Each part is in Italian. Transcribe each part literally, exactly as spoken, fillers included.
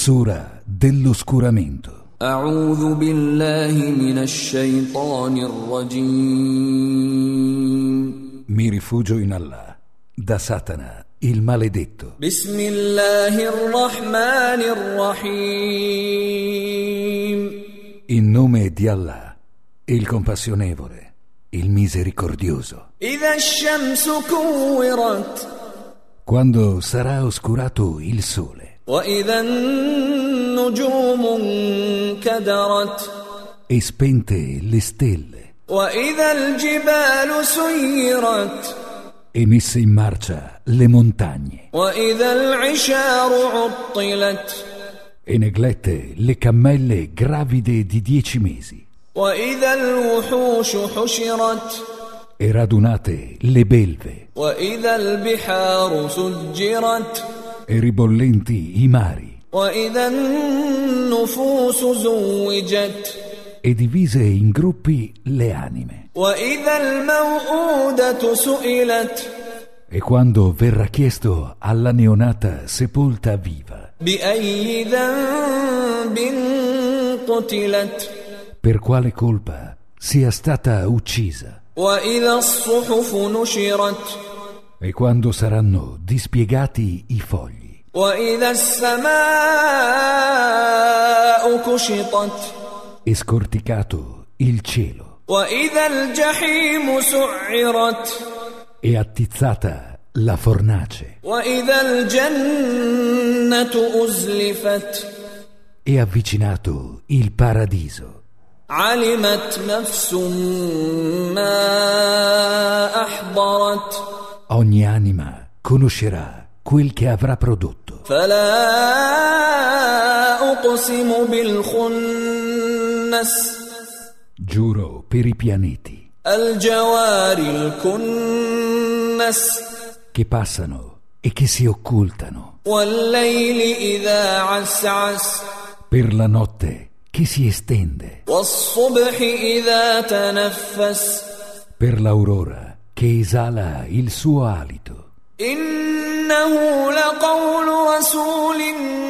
Sura dell'oscuramento. أعوذ بالله من الشيطان الرجيم. Mi rifugio in Allah, da Satana, il maledetto. بسم الله الرحمن الرحيم. In nome di Allah, il compassionevole, il misericordioso. إذا الشمس كورت Quando sarà oscurato il sole وإذا النجوم انكدرت e spente le stelle وإذا الجبال سيرت e messe in marcia le montagne وإذا العشار عطلت e neglette le cammelle gravide di dieci mesi وإذا الوحوش حشرت e radunate le belve وإذا البحار سجرت e ribollenti i mari وإذا النفوس زوجت e divise in gruppi le anime وإذا الموءودة سئلت e quando verrà chiesto alla neonata sepolta viva بأي ذنب قتلت per quale colpa sia stata uccisa وإذا الصحف نشرت e quando saranno dispiegati i fogli وإذا السماء كشطت e scorticato il cielo وإذا الجحيم سعرت e attizzata la fornace وإذا الجنة أزلفت e avvicinato il paradiso. علمت نفس ما أحضرت Ogni anima conoscerà quel che avrà prodotto. فلا أقسم بالخنس Giuro per i pianeti الجوار الكنس che passano e che si occultano, والليل إذا عسعس per la notte che si estende, والصبح إذا تنفس per l'aurora che esala il suo alito. إنه لقول رسول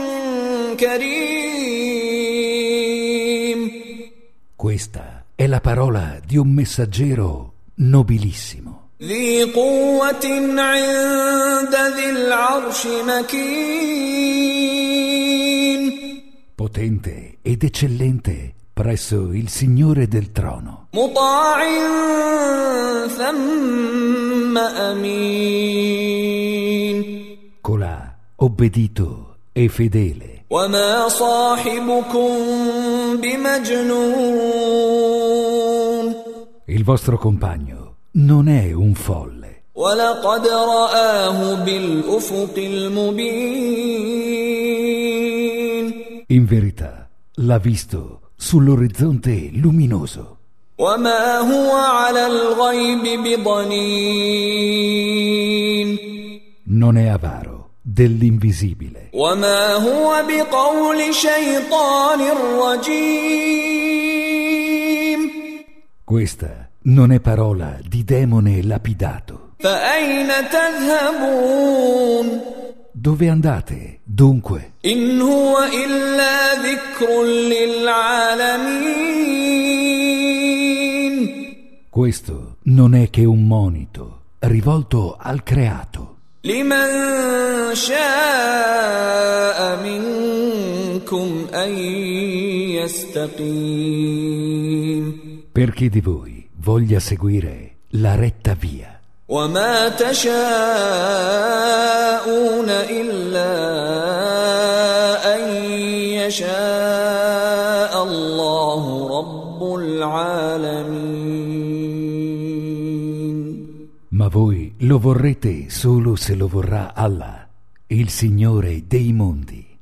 كريم. Questa è la parola di un messaggero nobilissimo, ذي قوة عند ذي العرش مكين. potente ed eccellente presso il Signore del trono, مطاع ثم أمين. colà obbedito e fedele. وما صاحبكم بمجنون. Il vostro compagno non è un folle. ولقد رآه بالأفق المبين. In verità l'ha visto sull'orizzonte luminoso. وما هو على الغيب بضنين. Non è avaro dell'invisibile. وما هو بقول شيطان رجيم. Questa non è parola di demone lapidato. فأين تذهبون. Dove andate, dunque? إن هو إلا ذكر للعالمين. Questo non è che un monito rivolto al creato. لمن شاء منكم أن يستقيم. Per chi di voi voglia seguire la retta via. وما تشاءون إلا أن يشاء الله رب العالمين. Ma voi lo vorrete solo se lo vorrà Allah, il Signore dei mondi.